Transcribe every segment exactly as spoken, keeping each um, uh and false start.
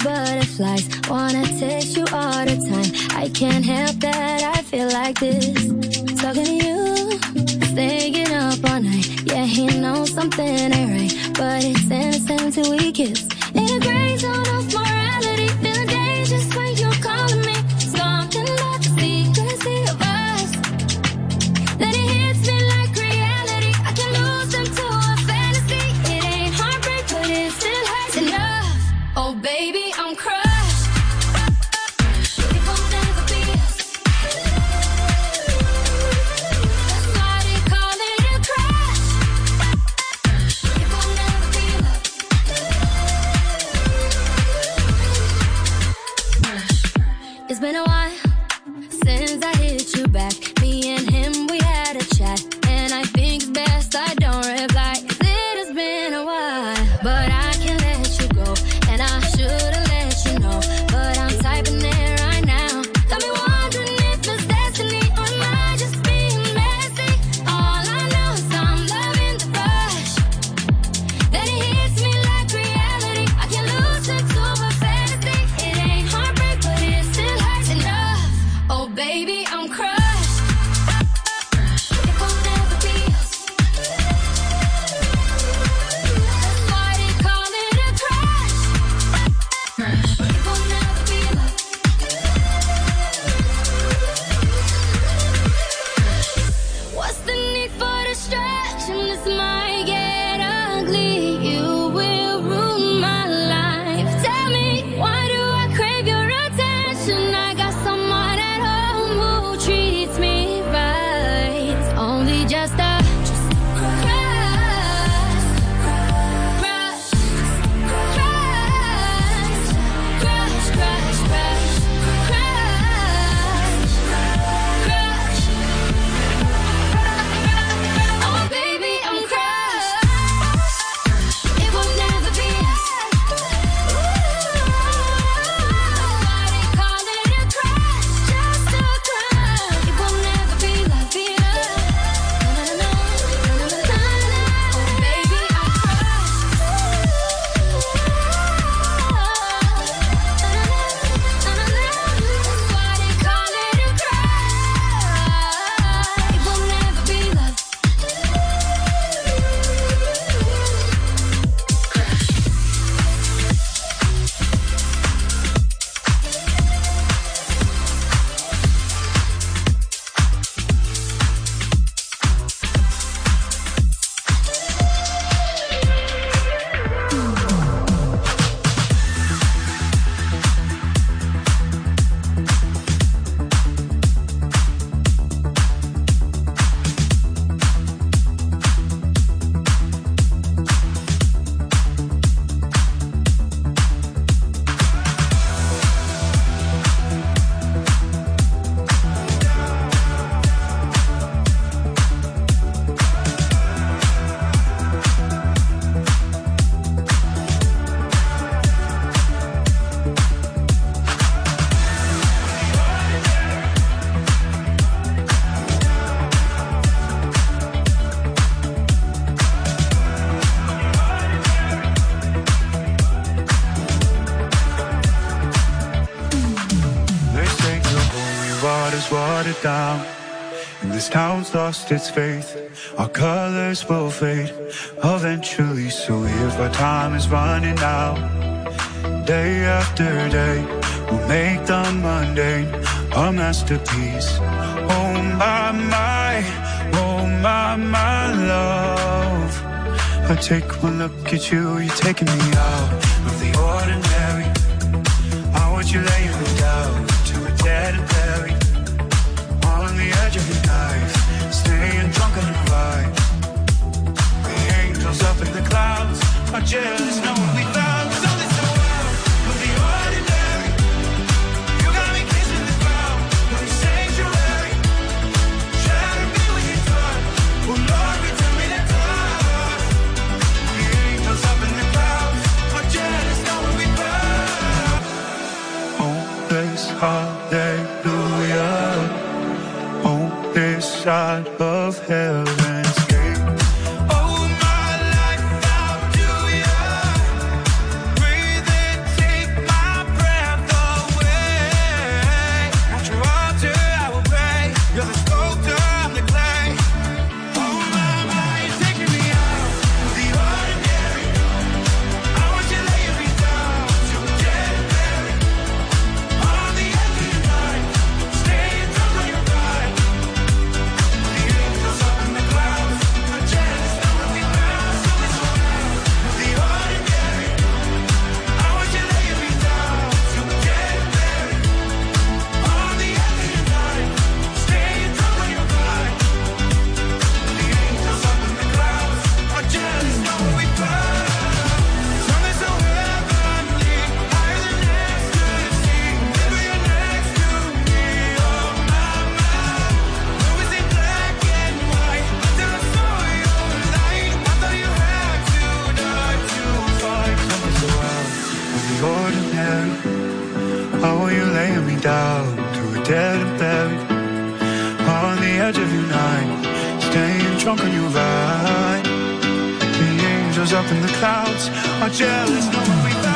butterflies. Wanna taste you all the time. I can't help that, I feel like this. Talking to you, staying up all night. Yeah, he knows something ain't right, but it's innocent till we kiss. In a gray zone of morality, feeling dangerous when you're calling me. Something about the secrecy of us. Then it hits me like reality. I can lose into a fantasy. It ain't heartbreak, but it still hurts enough. Oh baby, I'm crushed. It won't never be us. That's why they call it a crush. It won't never be love. It's been a while since I hit you back. Me and him, we had a chat, and I think it's best I don't reply. 'Cause it has been a while, but I can't let you go, and I should've let you know. But I'm typing it right now. Got me wondering if it's destiny, or am I just being messy? All I know is I'm loving the rush. Then it hits me like reality. I can lose it to a fantasy. It ain't heartbreak, but it still hurts enough. Oh baby, I'm crushed. It won't never be us. That's why they call it a crush. It won't never be love. What's the need for distraction? This might get ugly. You will ruin my life. Tell me, why do I crave your attention? I got someone at home who treats me right. It's only just a crush, crush, crush, crush, crush, crush, crush, crush. Oh baby, I'm crushed. It will never be us. Why they call it a crush? Just a crush. It will never be like be love. No, no, no, no, no, no, no. Oh baby, I'm crushed. That's why they call it a crush. It will never be love. They say the holy water's watered down, and this town's lost its faith. Our colors will fade eventually, so if our time is running out, day after day, we'll make the mundane a masterpiece. Oh my, my, oh my, my love. I take one look at you, you're taking me out of the ordinary. I want you laying me down to a dead and buried, on the edge of a knife, staying drunk on the ride. The angels up in the clouds are jealous, know what we found. So this the world of the ordinary. You got me kissing the ground of the sanctuary. Trying to be what you thought. Oh Lord, return me to God. The angels up in the clouds are jealous, know what we found. Oh, this hallelujah. Oh, this side of heaven's gate. Oh, my life, I'll do ya. Breathe and take my dead and buried on the edge of your night, staying drunk on your ride. The angels up in the clouds are jealous, knowing we found.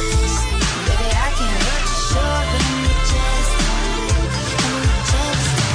Baby, I can't hurt you, sure, but I'm just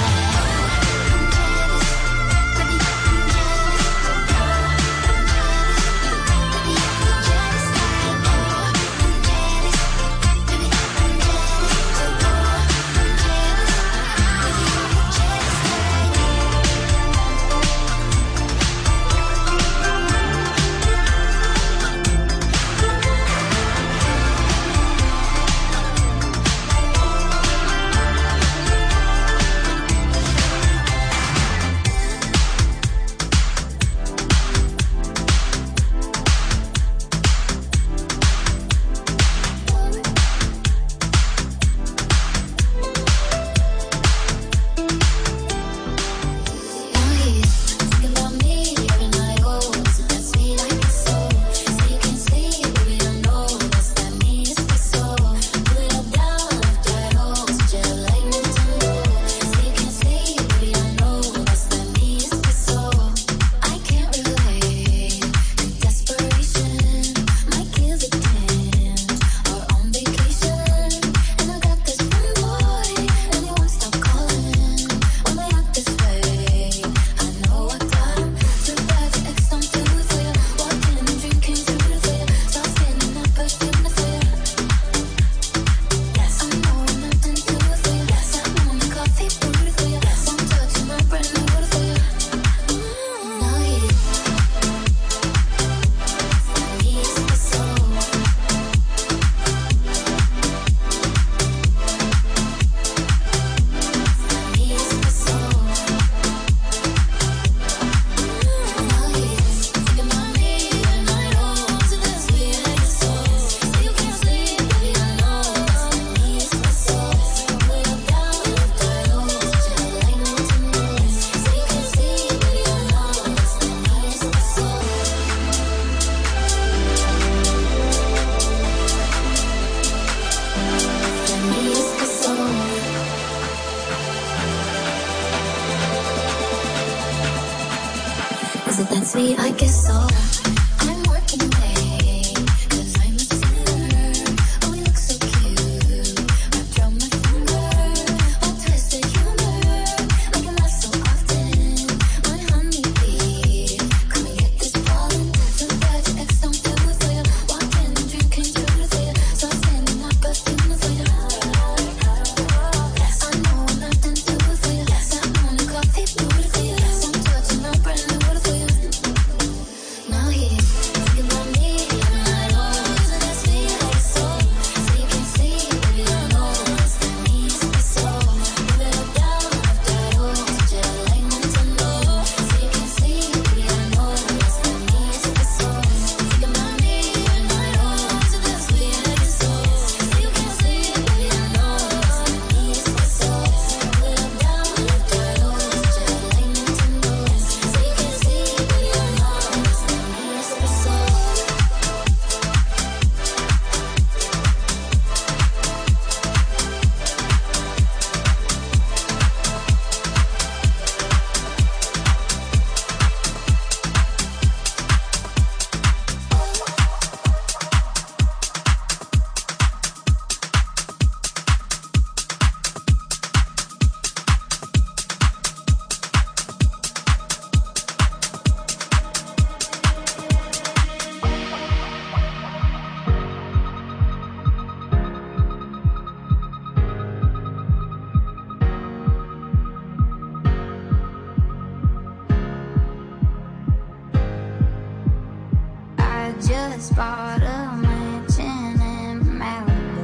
just bought a mansion in Malibu.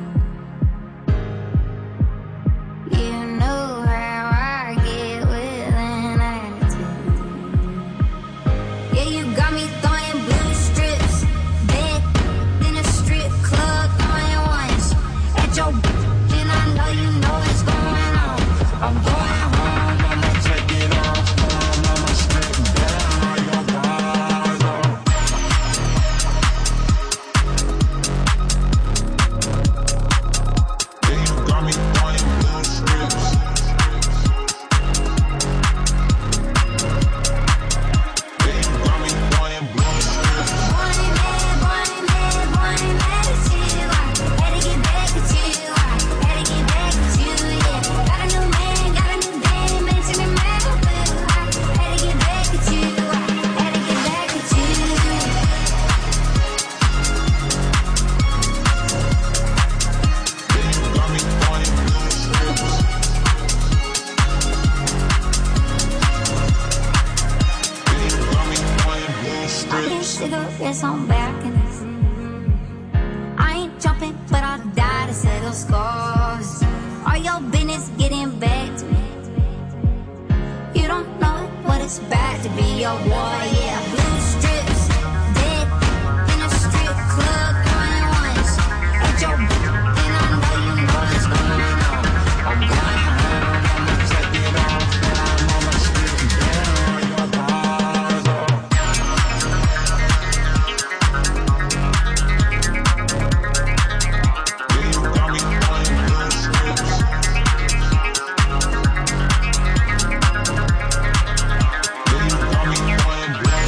You know how I get with an attitude. Yeah, you got me throwing blue strips, bed in a strip club, throwing ones at your and I know you know what's going on. I'm going home, I'ma take it off, I'ma strip down your bars off. Yeah, you got me throwing blue strips. Yeah, you got me throwing blue strips. Born and mad, born and mad, born and mad at you. I had to get back at you. I had to get back at you, yeah. Got a new man, got a new dame, mansion in Malibu. I had to get back at you. I had to get back at you. Yeah, you got me throwing blue strips. Yeah, you got me throwing blue strips. Cigarettes on balconies. I ain't jumping, but I'll die to settle scores. Are your business getting back to me? You don't know what it's bad to be your war, yeah. Blue strips, dead in a strip club, throwing ones at your and I know you know what's going on. I'm going home, I'ma take it off, I'ma strip down your bars off. Yeah, you got me throwing blue strips. Yeah, you got me throwing blue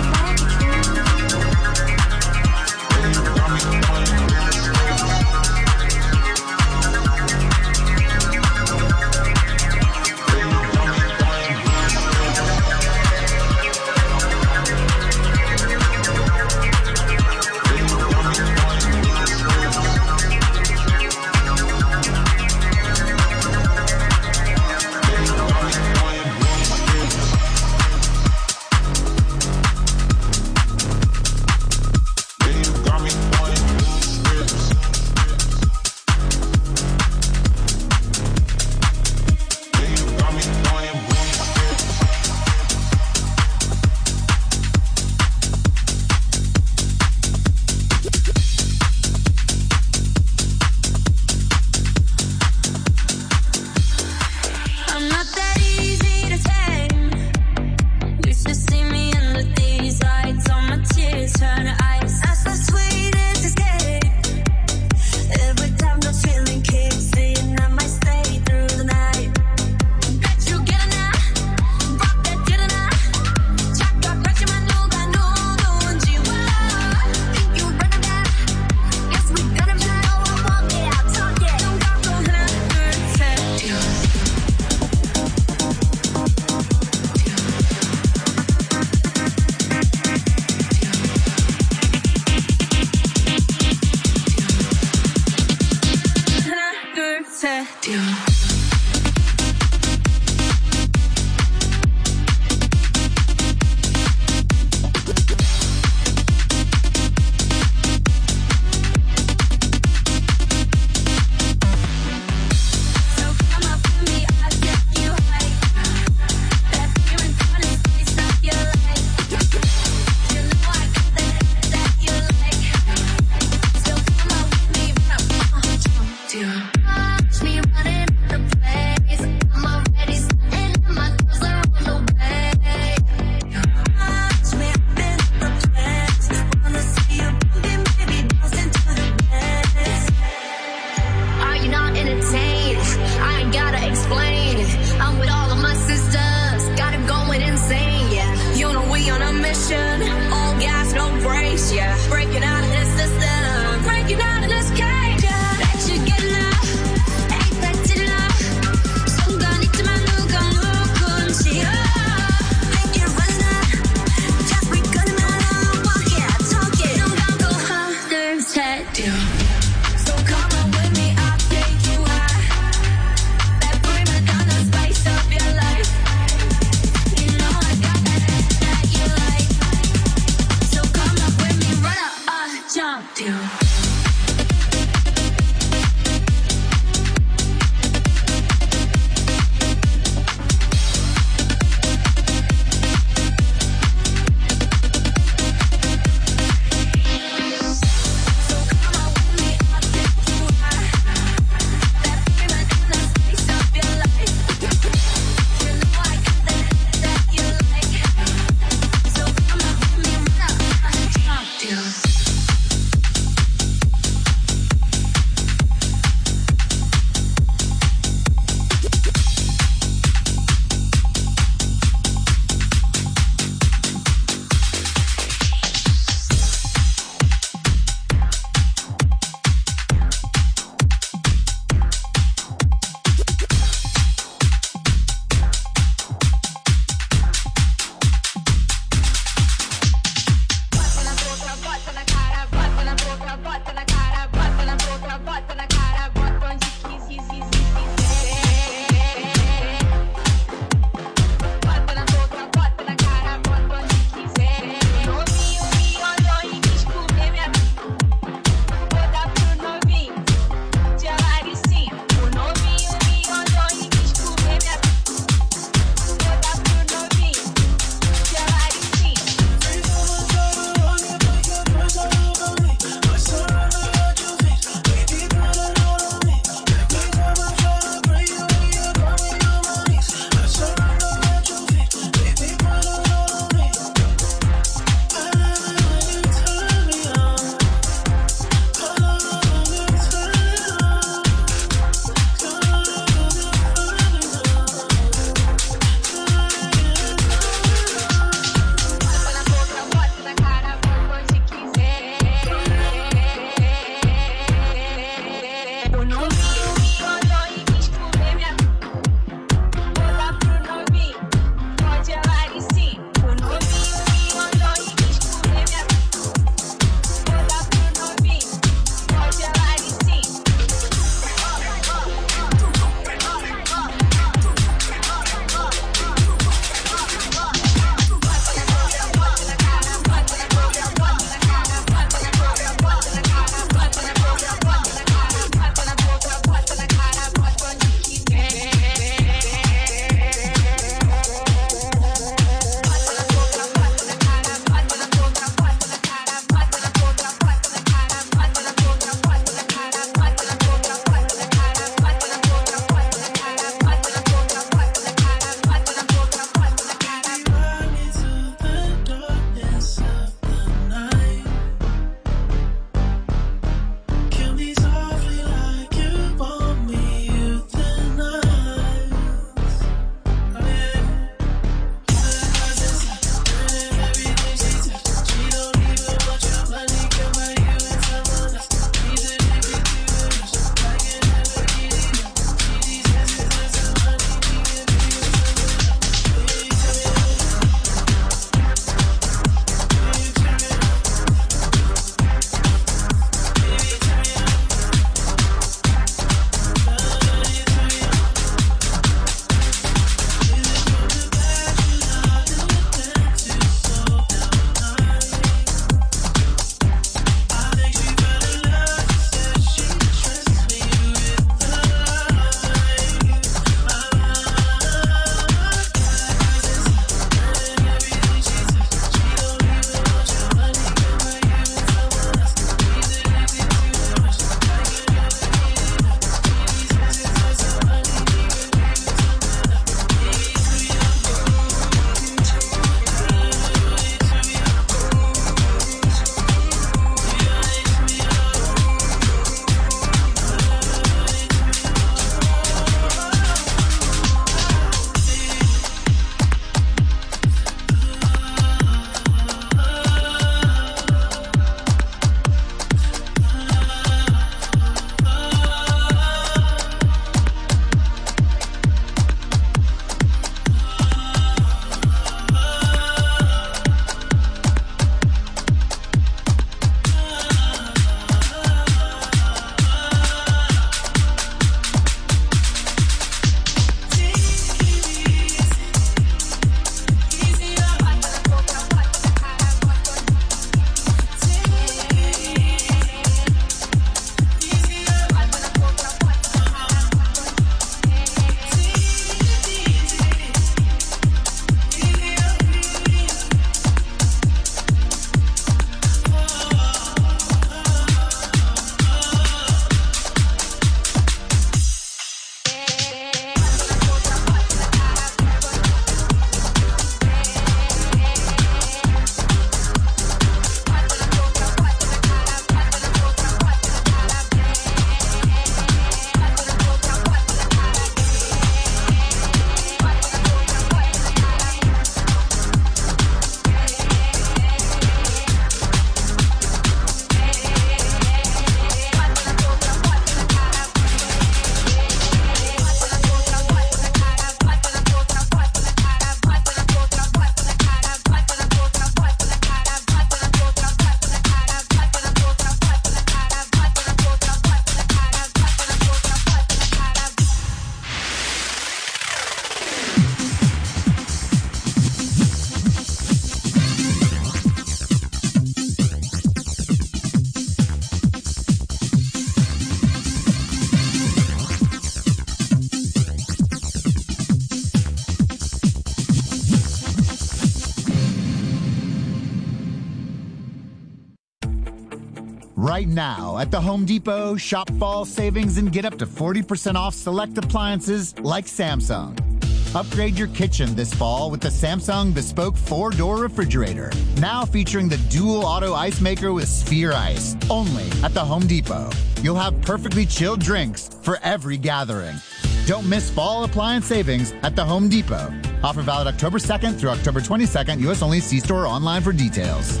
Right now at the Home Depot, shop fall savings and get up to forty percent off select appliances like Samsung. Upgrade your kitchen this fall with the Samsung Bespoke four-door refrigerator. Now featuring the dual auto ice maker with Sphere Ice. Only at the Home Depot. You'll have perfectly chilled drinks for every gathering. Don't miss fall appliance savings at the Home Depot. Offer valid October second through October twenty-second. U S only. See store or online for details.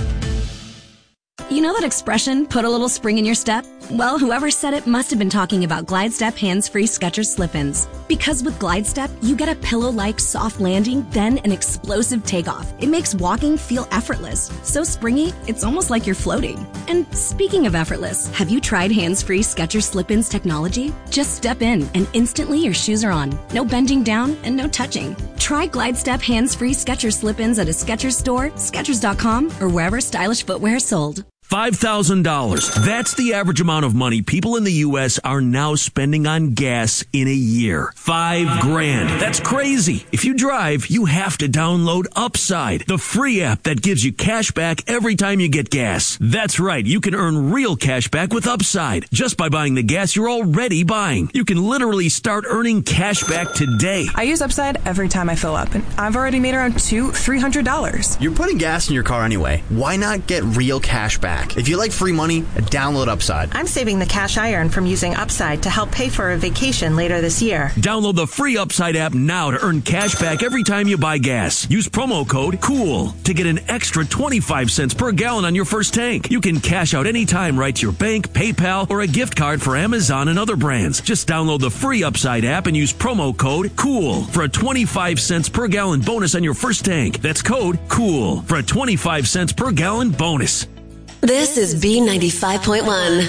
You know that expression, put a little spring in your step? Well, whoever said it must have been talking about GlideStep hands-free Skechers Slip-ins. Because with GlideStep, you get a pillow-like soft landing, then an explosive takeoff. It makes walking feel effortless. So springy, it's almost like you're floating. And speaking of effortless, have you tried hands-free Skechers Slip-ins technology? Just step in, and instantly your shoes are on. No bending down and no touching. Try GlideStep hands-free Skechers Slip-ins at a Skechers store, Skechers dot com, or wherever stylish footwear is sold. five thousand dollars. That's the average amount of money people in the U S are now spending on gas in a year. Five grand. That's crazy. If you drive, you have to download Upside, the free app that gives you cash back every time you get gas. That's right. You can earn real cash back with Upside just by buying the gas you're already buying. You can literally start earning cash back today. I use Upside every time I fill up, and I've already made around two, three hundred dollars. You're putting gas in your car anyway. Why not get real cash back? If you like free money, download Upside. I'm saving the cash I earn from using Upside to help pay for a vacation later this year. Download the free Upside app now to earn cash back every time you buy gas. Use promo code COOL to get an extra twenty-five cents per gallon on your first tank. You can cash out anytime right to your bank, PayPal, or a gift card for Amazon and other brands. Just download the free Upside app and use promo code COOL for a twenty-five cents per gallon bonus on your first tank. That's code COOL for a twenty-five cents per gallon bonus. This is B ninety-five point one.